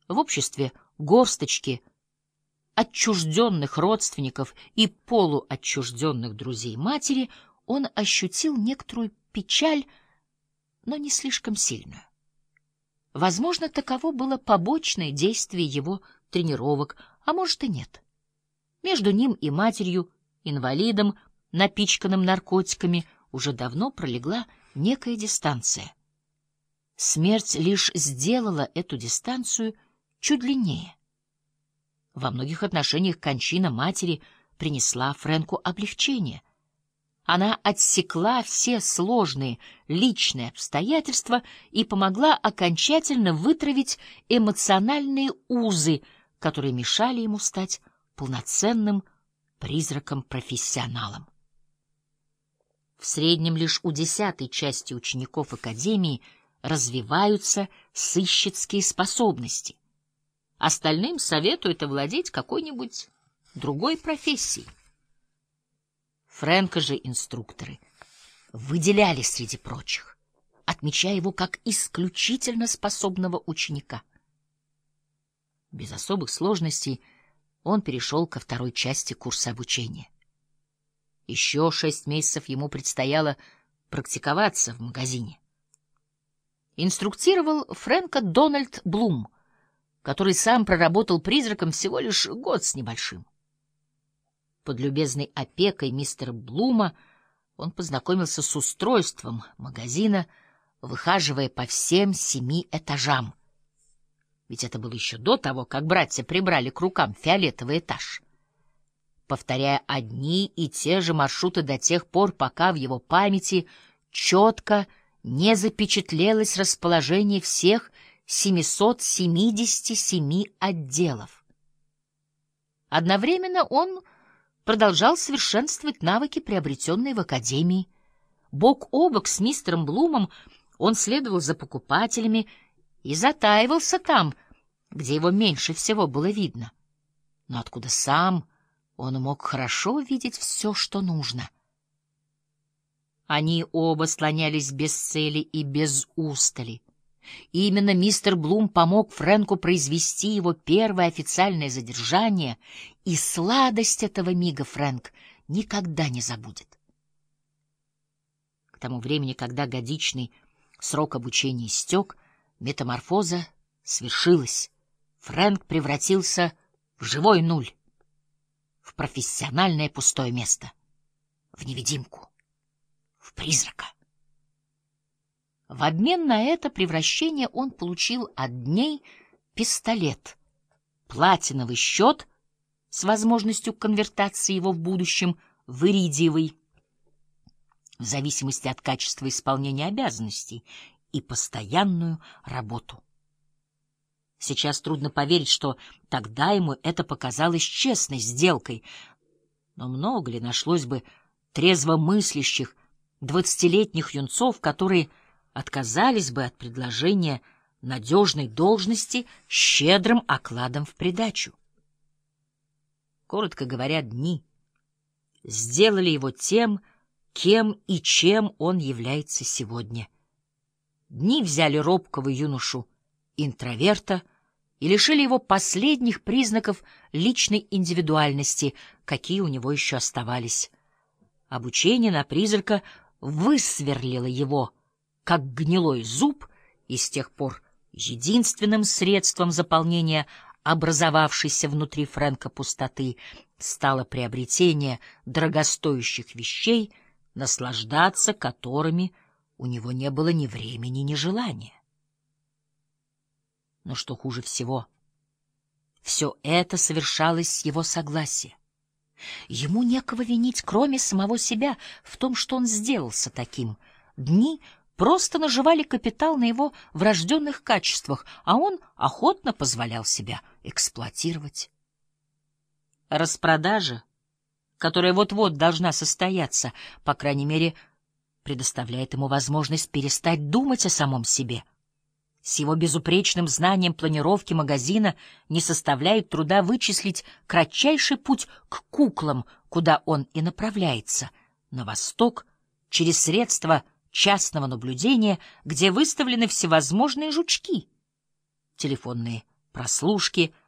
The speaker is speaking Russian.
В обществе горсточки отчужденных родственников и полуотчужденных друзей матери он ощутил некоторую печаль, но не слишком сильную. Возможно, таково было побочное действие его тренировок, а может и нет. Между ним и матерью, инвалидом, напичканным наркотиками, уже давно пролегла некая дистанция. Смерть лишь сделала эту дистанцию чуть длиннее. Во многих отношениях кончина матери принесла Фрэнку облегчение. Она отсекла все сложные личные обстоятельства и помогла окончательно вытравить эмоциональные узы, которые мешали ему стать полноценным призраком-профессионалом. В среднем лишь у 10-й части учеников академии развиваются сыщицкие способности. Остальным советуют овладеть какой-нибудь другой профессией. Фрэнка же инструкторы выделяли среди прочих, отмечая его как исключительно способного ученика. Без особых сложностей он перешел ко второй части курса обучения. Еще 6 месяцев ему предстояло практиковаться в магазине. Инструктировал Фрэнка Дональд Блум, который сам проработал призраком всего лишь год с небольшим. Под любезной опекой мистера Блума он познакомился с устройством магазина, выхаживая по всем 7 этажам. Ведь это было еще до того, как братья прибрали к рукам фиолетовый этаж. Повторяя одни и те же маршруты до тех пор, пока в его памяти четко не запечатлелось расположение всех 777 отделов. Одновременно он продолжал совершенствовать навыки, приобретенные в академии. Бок о бок с мистером Блумом он следовал за покупателями и затаивался там, где его меньше всего было видно, но откуда сам он мог хорошо видеть все, что нужно. Они оба слонялись без цели и без устали. И именно мистер Блум помог Фрэнку произвести его первое официальное задержание, и сладость этого мига Фрэнк никогда не забудет. К тому времени, когда годичный срок обучения истек, метаморфоза свершилась. Фрэнк превратился в живой нуль, в профессиональное пустое место, в невидимку, в призрака. В обмен на это превращение он получил от дней пистолет, платиновый счет с возможностью конвертации его в будущем в иридиевый, в зависимости от качества исполнения обязанностей, и постоянную работу. Сейчас трудно поверить, что тогда ему это показалось честной сделкой, но много ли нашлось бы трезвомыслящих 20-летних юнцов, которые отказались бы от предложения надежной должности с щедрым окладом в придачу. Коротко говоря, дни сделали его тем, кем и чем он является сегодня. Дни взяли робкого юношу-интроверта и лишили его последних признаков личной индивидуальности, какие у него еще оставались. Обучение на призрака высверлило его, как гнилой зуб, и с тех пор единственным средством заполнения образовавшейся внутри Фрэнка пустоты стало приобретение дорогостоящих вещей, наслаждаться которыми у него не было ни времени, ни желания. Но что хуже всего, все это совершалось с его согласия. Ему некого винить, кроме самого себя, в том, что он сделался таким. Дни просто наживали капитал на его врожденных качествах, а он охотно позволял себя эксплуатировать. Распродажа, которая вот-вот должна состояться, по крайней мере, предоставляет ему возможность перестать думать о самом себе. С его безупречным знанием планировки магазина не составляет труда вычислить кратчайший путь к куклам, куда он и направляется, на восток, через средства частного наблюдения, где выставлены всевозможные жучки, телефонные прослушки,